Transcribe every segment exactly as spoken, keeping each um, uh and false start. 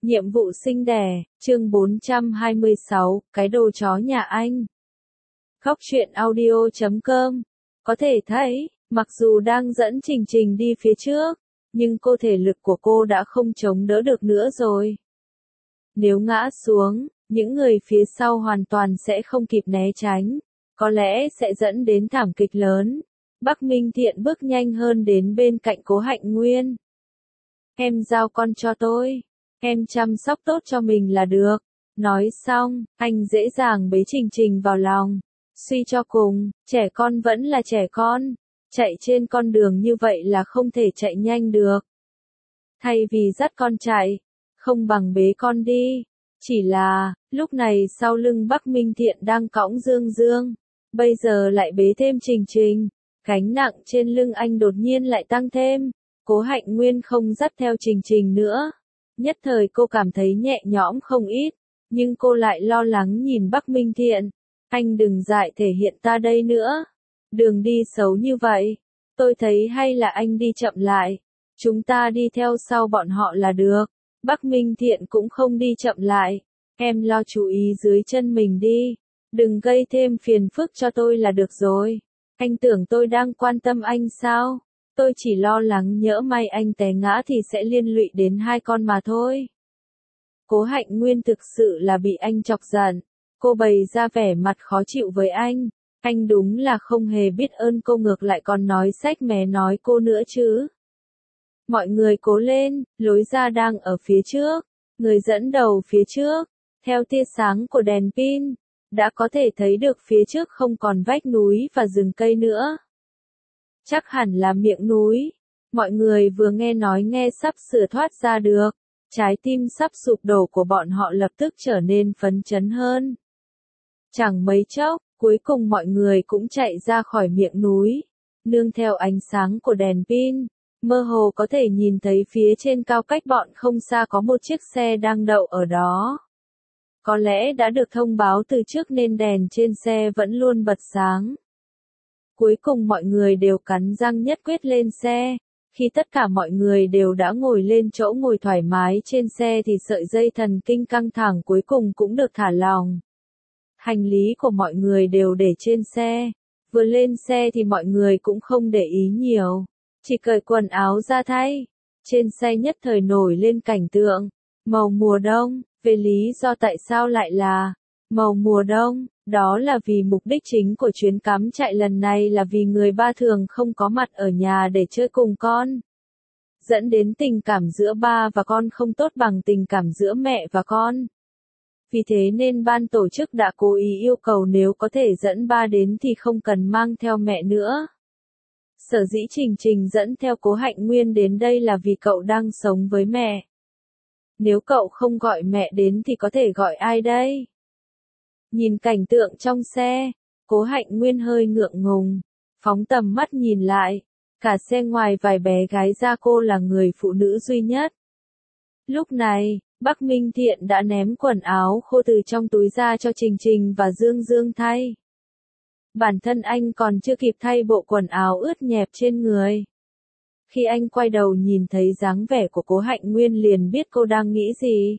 Nhiệm vụ sinh đẻ, chương bốn trăm hai mươi sáu, cái đồ chó nhà anh. Khóc chuyện audio chấm com. Có thể thấy, mặc dù đang dẫn Trình Trình đi phía trước, nhưng cô thể lực của cô đã không chống đỡ được nữa rồi. Nếu ngã xuống, những người phía sau hoàn toàn sẽ không kịp né tránh, có lẽ sẽ dẫn đến thảm kịch lớn. Bắc Minh Thiện bước nhanh hơn đến bên cạnh Cố Hạnh Nguyên. Em giao con cho tôi. Em chăm sóc tốt cho mình là được. Nói xong, anh dễ dàng bế Trình Trình vào lòng. Suy cho cùng, trẻ con vẫn là trẻ con. Chạy trên con đường như vậy là không thể chạy nhanh được. Thay vì dắt con chạy, không bằng bế con đi. Chỉ là, lúc này sau lưng Bắc Minh Thiện đang cõng Dương Dương. Bây giờ lại bế thêm Trình Trình. Gánh nặng trên lưng anh đột nhiên lại tăng thêm. Cố Hạnh Nguyên không dắt theo Trình Trình nữa. Nhất thời cô cảm thấy nhẹ nhõm không ít, nhưng cô lại lo lắng nhìn Bắc Minh Thiện. Anh đừng dại thể hiện ta đây nữa. Đường đi xấu như vậy. Tôi thấy hay là anh đi chậm lại. Chúng ta đi theo sau bọn họ là được. Bắc Minh Thiện cũng không đi chậm lại. Em lo chú ý dưới chân mình đi. Đừng gây thêm phiền phức cho tôi là được rồi. Anh tưởng tôi đang quan tâm anh sao? Tôi chỉ lo lắng nhỡ may anh té ngã thì sẽ liên lụy đến hai con mà thôi. Cố Hạnh Nguyên thực sự là bị anh chọc giận. Cô bày ra vẻ mặt khó chịu với anh. Anh đúng là không hề biết ơn cô, ngược lại còn nói sách mé nói cô nữa chứ. Mọi người cố lên, lối ra đang ở phía trước. Người dẫn đầu phía trước, theo tia sáng của đèn pin, đã có thể thấy được phía trước không còn vách núi và rừng cây nữa. Chắc hẳn là miệng núi. Mọi người vừa nghe nói nghe sắp sửa thoát ra được. Trái tim sắp sụp đổ của bọn họ lập tức trở nên phấn chấn hơn. Chẳng mấy chốc, cuối cùng mọi người cũng chạy ra khỏi miệng núi. Nương theo ánh sáng của đèn pin, mơ hồ có thể nhìn thấy phía trên cao cách bọn không xa có một chiếc xe đang đậu ở đó. Có lẽ đã được thông báo từ trước nên đèn trên xe vẫn luôn bật sáng. Cuối cùng mọi người đều cắn răng nhất quyết lên xe. Khi tất cả mọi người đều đã ngồi lên chỗ ngồi thoải mái trên xe thì sợi dây thần kinh căng thẳng cuối cùng cũng được thả lỏng. Hành lý của mọi người đều để trên xe. Vừa lên xe thì mọi người cũng không để ý nhiều. Chỉ cởi quần áo ra thay. Trên xe nhất thời nổi lên cảnh tượng. Màu mùa đông. Về lý do tại sao lại là màu mùa đông, đó là vì mục đích chính của chuyến cắm trại lần này là vì người ba thường không có mặt ở nhà để chơi cùng con. Dẫn đến tình cảm giữa ba và con không tốt bằng tình cảm giữa mẹ và con. Vì thế nên ban tổ chức đã cố ý yêu cầu nếu có thể dẫn ba đến thì không cần mang theo mẹ nữa. Sở dĩ Trình Trình dẫn theo Cố Hạnh Nguyên đến đây là vì cậu đang sống với mẹ. Nếu cậu không gọi mẹ đến thì có thể gọi ai đây? Nhìn cảnh tượng trong xe, Cố Hạnh Nguyên hơi ngượng ngùng, phóng tầm mắt nhìn lại, cả xe ngoài vài bé gái ra cô là người phụ nữ duy nhất. Lúc này, Bắc Minh Thiện đã ném quần áo khô từ trong túi ra cho Trình Trình và Dương Dương thay. Bản thân anh còn chưa kịp thay bộ quần áo ướt nhẹp trên người. Khi anh quay đầu nhìn thấy dáng vẻ của Cố Hạnh Nguyên liền biết cô đang nghĩ gì.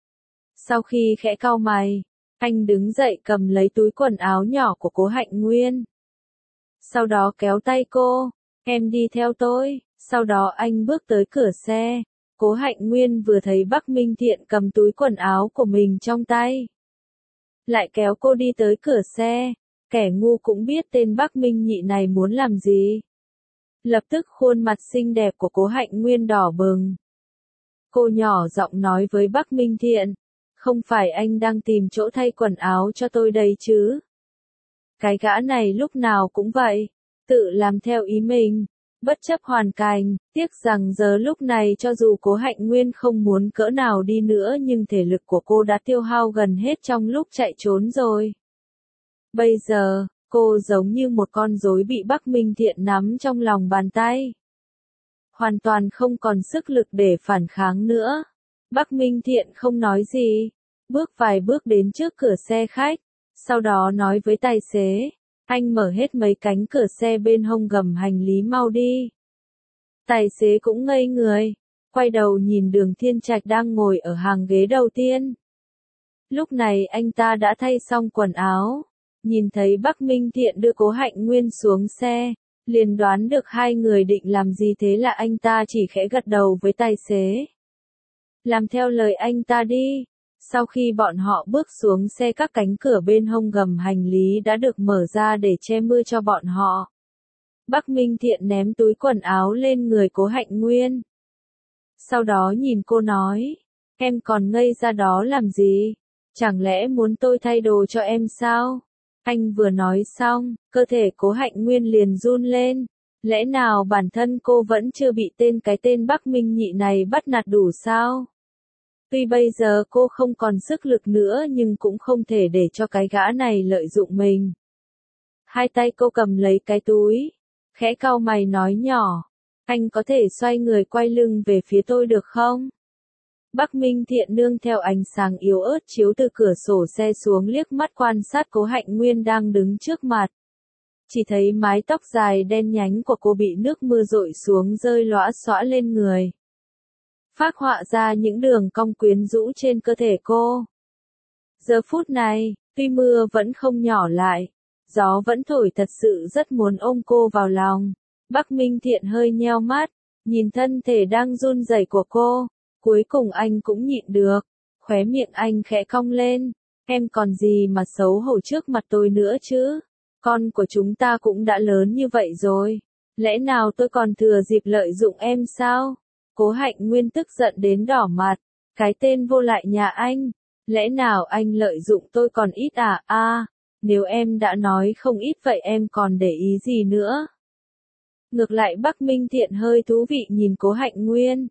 Sau khi khẽ cau mày, anh đứng dậy cầm lấy túi quần áo nhỏ của Cố Hạnh Nguyên. Sau đó kéo tay cô, em đi theo tôi, sau đó anh bước tới cửa xe. Cố Hạnh Nguyên vừa thấy Bắc Minh Thiện cầm túi quần áo của mình trong tay. Lại kéo cô đi tới cửa xe, kẻ ngu cũng biết tên Bắc Minh Nhị này muốn làm gì. Lập tức khuôn mặt xinh đẹp của Cố Hạnh Nguyên đỏ bừng. Cô nhỏ giọng nói với Bắc Minh Thiện, không phải anh đang tìm chỗ thay quần áo cho tôi đây chứ? Cái gã này lúc nào cũng vậy, tự làm theo ý mình, bất chấp hoàn cảnh, tiếc rằng giờ lúc này cho dù Cố Hạnh Nguyên không muốn cỡ nào đi nữa nhưng thể lực của cô đã tiêu hao gần hết trong lúc chạy trốn rồi. Bây giờ, cô giống như một con rối bị Bắc Minh Thiện nắm trong lòng bàn tay. Hoàn toàn không còn sức lực để phản kháng nữa. Bắc Minh Thiện không nói gì, bước vài bước đến trước cửa xe khách, sau đó nói với tài xế, anh mở hết mấy cánh cửa xe bên hông gầm hành lý mau đi. Tài xế cũng ngây người, quay đầu nhìn Đường Thiên Trạch đang ngồi ở hàng ghế đầu tiên. Lúc này anh ta đã thay xong quần áo, nhìn thấy Bắc Minh Thiện đưa Cố Hạnh Nguyên xuống xe, liền đoán được hai người định làm gì, thế là anh ta chỉ khẽ gật đầu với tài xế. Làm theo lời anh ta đi. Sau khi bọn họ bước xuống xe, các cánh cửa bên hông gầm hành lý đã được mở ra để che mưa cho bọn họ. Bắc Minh Thiện ném túi quần áo lên người Cố Hạnh Nguyên. Sau đó nhìn cô nói, em còn ngây ra đó làm gì? Chẳng lẽ muốn tôi thay đồ cho em sao? Anh vừa nói xong, cơ thể Cố Hạnh Nguyên liền run lên. Lẽ nào bản thân cô vẫn chưa bị tên cái tên Bắc Minh Nhị này bắt nạt đủ sao? Tuy bây giờ cô không còn sức lực nữa nhưng cũng không thể để cho cái gã này lợi dụng mình. Hai tay cô cầm lấy cái túi, khẽ cau mày nói nhỏ, anh có thể xoay người quay lưng về phía tôi được không? Bắc Minh Thiện nương theo ánh sáng yếu ớt chiếu từ cửa sổ xe xuống liếc mắt quan sát Cố Hạnh Nguyên đang đứng trước mặt. Chỉ thấy mái tóc dài đen nhánh của cô bị nước mưa dội xuống rơi lõa xõa lên người, phác họa ra những đường cong quyến rũ trên cơ thể cô. Giờ phút này, tuy mưa vẫn không nhỏ lại, gió vẫn thổi, thật sự rất muốn ôm cô vào lòng. Bắc Minh Thiện hơi nheo mắt, nhìn thân thể đang run rẩy của cô, cuối cùng anh cũng nhịn được, khóe miệng anh khẽ cong lên, em còn gì mà xấu hổ trước mặt tôi nữa chứ, con của chúng ta cũng đã lớn như vậy rồi, lẽ nào tôi còn thừa dịp lợi dụng em sao? Cố Hạnh Nguyên tức giận đến đỏ mặt, cái tên vô lại nhà anh, lẽ nào anh lợi dụng tôi còn ít à? A, à, nếu em đã nói không ít vậy em còn để ý gì nữa? Ngược lại Bắc Minh Thiện hơi thú vị nhìn Cố Hạnh Nguyên.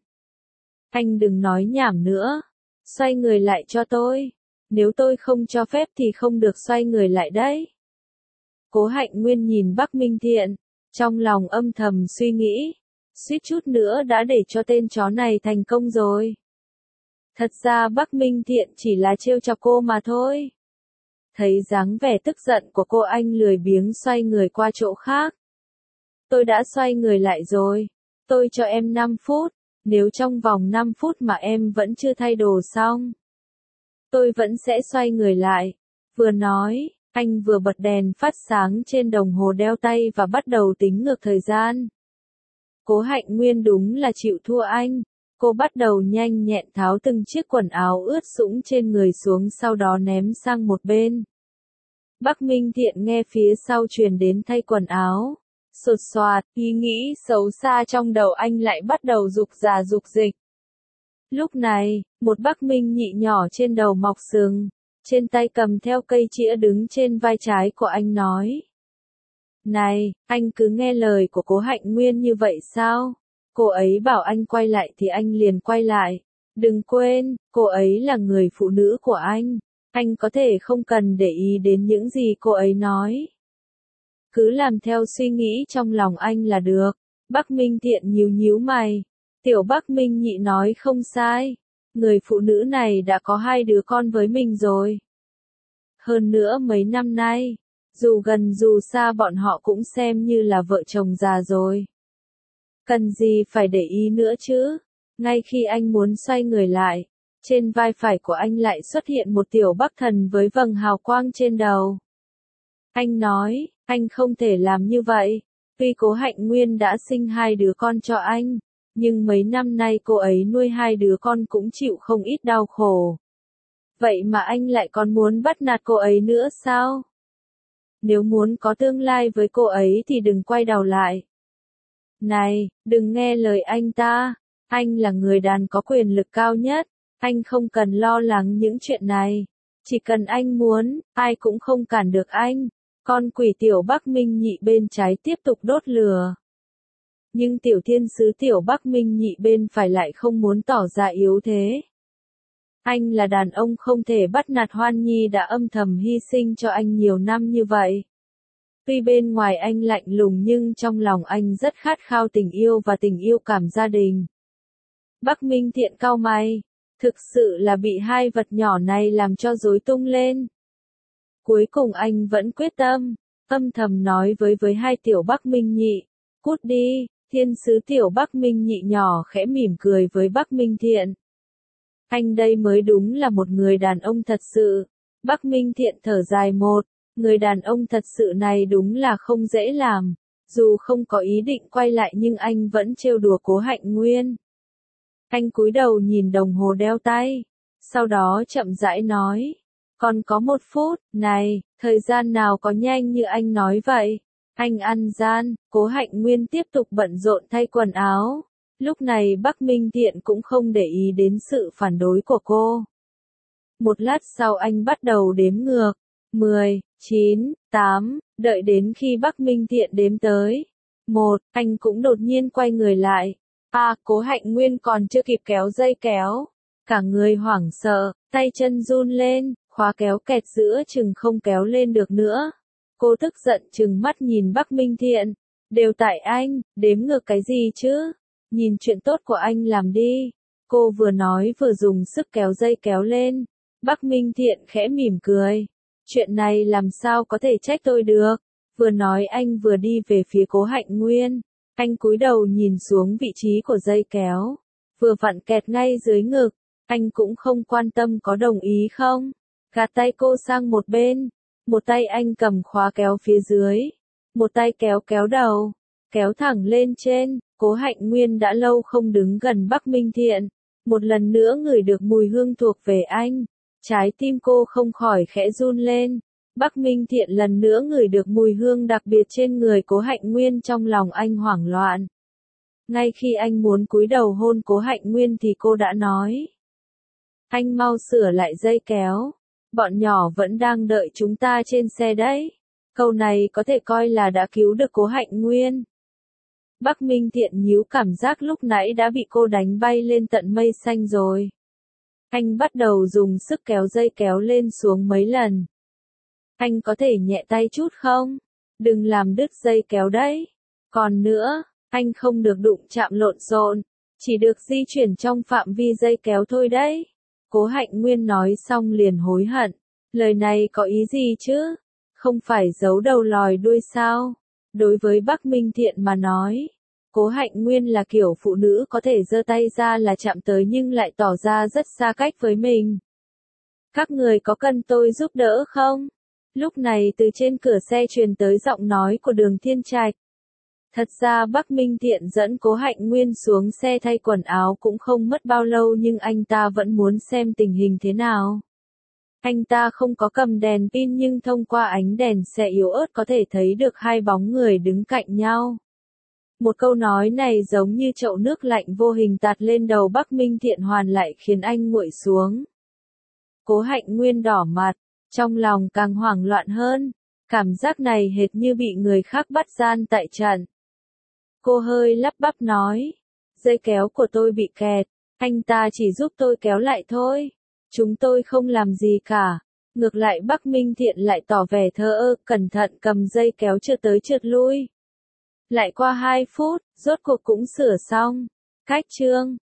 Anh đừng nói nhảm nữa, xoay người lại cho tôi, nếu tôi không cho phép thì không được xoay người lại đấy. Cố Hạnh Nguyên nhìn Bắc Minh Thiện, trong lòng âm thầm suy nghĩ, suýt chút nữa đã để cho tên chó này thành công rồi. Thật ra Bắc Minh Thiện chỉ là trêu chọc cô mà thôi. Thấy dáng vẻ tức giận của cô, anh lười biếng xoay người qua chỗ khác. Tôi đã xoay người lại rồi, tôi cho em năm phút, nếu trong vòng năm phút mà em vẫn chưa thay đồ xong, tôi vẫn sẽ xoay người lại. Vừa nói, anh vừa bật đèn phát sáng trên đồng hồ đeo tay và bắt đầu tính ngược thời gian. Cố Hạnh Nguyên đúng là chịu thua anh, cô bắt đầu nhanh nhẹn tháo từng chiếc quần áo ướt sũng trên người xuống, sau đó ném sang một bên. Bắc Minh Thiện nghe phía sau truyền đến thay quần áo, sột soạt, ý nghĩ xấu xa trong đầu anh lại bắt đầu rục rà rục dịch. Lúc này, một Bắc Minh Nhị nhỏ trên đầu mọc sừng, trên tay cầm theo cây chĩa đứng trên vai trái của anh nói. Này, anh cứ nghe lời của Cố Hạnh Nguyên như vậy sao? Cô ấy bảo anh quay lại thì anh liền quay lại. Đừng quên, cô ấy là người phụ nữ của anh. Anh có thể không cần để ý đến những gì cô ấy nói. Cứ làm theo suy nghĩ trong lòng anh là được. Bắc Minh Thiện nhíu nhíu mày. Tiểu Bắc Minh Nhị nói không sai. Người phụ nữ này đã có hai đứa con với mình rồi. Hơn nữa mấy năm nay, dù gần dù xa bọn họ cũng xem như là vợ chồng già rồi. Cần gì phải để ý nữa chứ? Ngay khi anh muốn xoay người lại, trên vai phải của anh lại xuất hiện một tiểu Bắc Thần với vầng hào quang trên đầu. Anh nói, anh không thể làm như vậy. Tuy Cố Hạnh Nguyên đã sinh hai đứa con cho anh, nhưng mấy năm nay cô ấy nuôi hai đứa con cũng chịu không ít đau khổ. Vậy mà anh lại còn muốn bắt nạt cô ấy nữa sao? Nếu muốn có tương lai với cô ấy thì đừng quay đầu lại. Này, đừng nghe lời anh ta, anh là người đàn có quyền lực cao nhất, anh không cần lo lắng những chuyện này. Chỉ cần anh muốn, ai cũng không cản được anh. Con quỷ tiểu Bắc Minh Nhị bên trái tiếp tục đốt lửa. Nhưng tiểu thiên sứ tiểu Bắc Minh Nhị bên phải lại không muốn tỏ ra yếu thế. Anh là đàn ông không thể bắt nạt Hoan Nhi đã âm thầm hy sinh cho anh nhiều năm như vậy. Tuy bên ngoài anh lạnh lùng nhưng trong lòng anh rất khát khao tình yêu và tình yêu cảm gia đình. Bắc Minh Thiện cau mày, thực sự là bị hai vật nhỏ này làm cho rối tung lên. Cuối cùng anh vẫn quyết tâm, âm thầm nói với với hai tiểu Bắc Minh Nhị, cút đi, Thiên sứ tiểu Bắc Minh Nhị nhỏ khẽ mỉm cười với Bắc Minh Thiện. Anh đây mới đúng là một người đàn ông thật sự. Bắc Minh Thiện thở dài một, người đàn ông thật sự này đúng là không dễ làm. Dù không có ý định quay lại nhưng anh vẫn trêu đùa Cố Hạnh Nguyên. Anh cúi đầu nhìn đồng hồ đeo tay, sau đó chậm rãi nói, còn có một phút, này, thời gian nào có nhanh như anh nói vậy. Anh ăn gian. Cố Hạnh Nguyên tiếp tục bận rộn thay quần áo. Lúc này Bắc Minh Thiện cũng không để ý đến sự phản đối của cô. Một lát sau anh bắt đầu đếm ngược. mười, chín, tám, đợi đến khi Bắc Minh Thiện đếm tới. Một, anh cũng đột nhiên quay người lại. À, Cố Hạnh Nguyên còn chưa kịp kéo dây kéo. Cả người hoảng sợ, tay chân run lên, khóa kéo kẹt giữa chừng không kéo lên được nữa. Cô tức giận trừng mắt nhìn Bắc Minh Thiện. Đều tại anh, đếm ngược cái gì chứ? Nhìn chuyện tốt của anh làm đi. Cô vừa nói vừa dùng sức kéo dây kéo lên. Bắc Minh Thiện khẽ mỉm cười. Chuyện này làm sao có thể trách tôi được? Vừa nói anh vừa đi về phía Cố Hạnh Nguyên. Anh cúi đầu nhìn xuống vị trí của dây kéo. Vừa vặn kẹt ngay dưới ngực. Anh cũng không quan tâm có đồng ý không. Gạt tay cô sang một bên. Một tay anh cầm khóa kéo phía dưới. Một tay kéo kéo đầu. Kéo thẳng lên trên. Cố Hạnh Nguyên đã lâu không đứng gần Bắc Minh Thiện. Một lần nữa ngửi được mùi hương thuộc về anh. Trái tim cô không khỏi khẽ run lên. Bắc Minh Thiện lần nữa ngửi được mùi hương đặc biệt trên người Cố Hạnh Nguyên, trong lòng anh hoảng loạn. Ngay khi anh muốn cúi đầu hôn Cố Hạnh Nguyên thì cô đã nói. Anh mau sửa lại dây kéo. Bọn nhỏ vẫn đang đợi chúng ta trên xe đấy. Câu này có thể coi là đã cứu được Cố Hạnh Nguyên. Bắc Minh Thiện nhíu, cảm giác lúc nãy đã bị cô đánh bay lên tận mây xanh rồi. Anh bắt đầu dùng sức kéo dây kéo lên xuống mấy lần. Anh có thể nhẹ tay chút không? Đừng làm đứt dây kéo đấy. Còn nữa, anh không được đụng chạm lộn xộn, chỉ được di chuyển trong phạm vi dây kéo thôi đấy. Cố Hạnh Nguyên nói xong liền hối hận. Lời này có ý gì chứ? Không phải giấu đầu lòi đuôi sao? Đối với Bắc Minh Thiện mà nói, Cố Hạnh Nguyên là kiểu phụ nữ có thể giơ tay ra là chạm tới nhưng lại tỏ ra rất xa cách với mình. Các người có cần tôi giúp đỡ không? Lúc này từ trên cửa xe truyền tới giọng nói của Đường Thiên Trạch. Thật ra Bắc Minh Thiện dẫn Cố Hạnh Nguyên xuống xe thay quần áo cũng không mất bao lâu, nhưng anh ta vẫn muốn xem tình hình thế nào. Anh ta không có cầm đèn pin nhưng thông qua ánh đèn xe yếu ớt có thể thấy được hai bóng người đứng cạnh nhau. Một câu nói này giống như chậu nước lạnh vô hình tạt lên đầu Bắc Minh Thiện, hoàn lại khiến anh nguội xuống. Cố Hạnh Nguyên đỏ mặt, trong lòng càng hoảng loạn hơn. Cảm giác này hệt như bị người khác bắt gian tại trận. Cô hơi lắp bắp nói, dây kéo của tôi bị kẹt, anh ta chỉ giúp tôi kéo lại thôi. Chúng tôi không làm gì cả. Ngược lại Bắc Minh Thiện lại tỏ vẻ thờ ơ, cẩn thận cầm dây kéo trượt tới trượt lui. Lại qua hai phút, rốt cuộc cũng sửa xong. Cách chương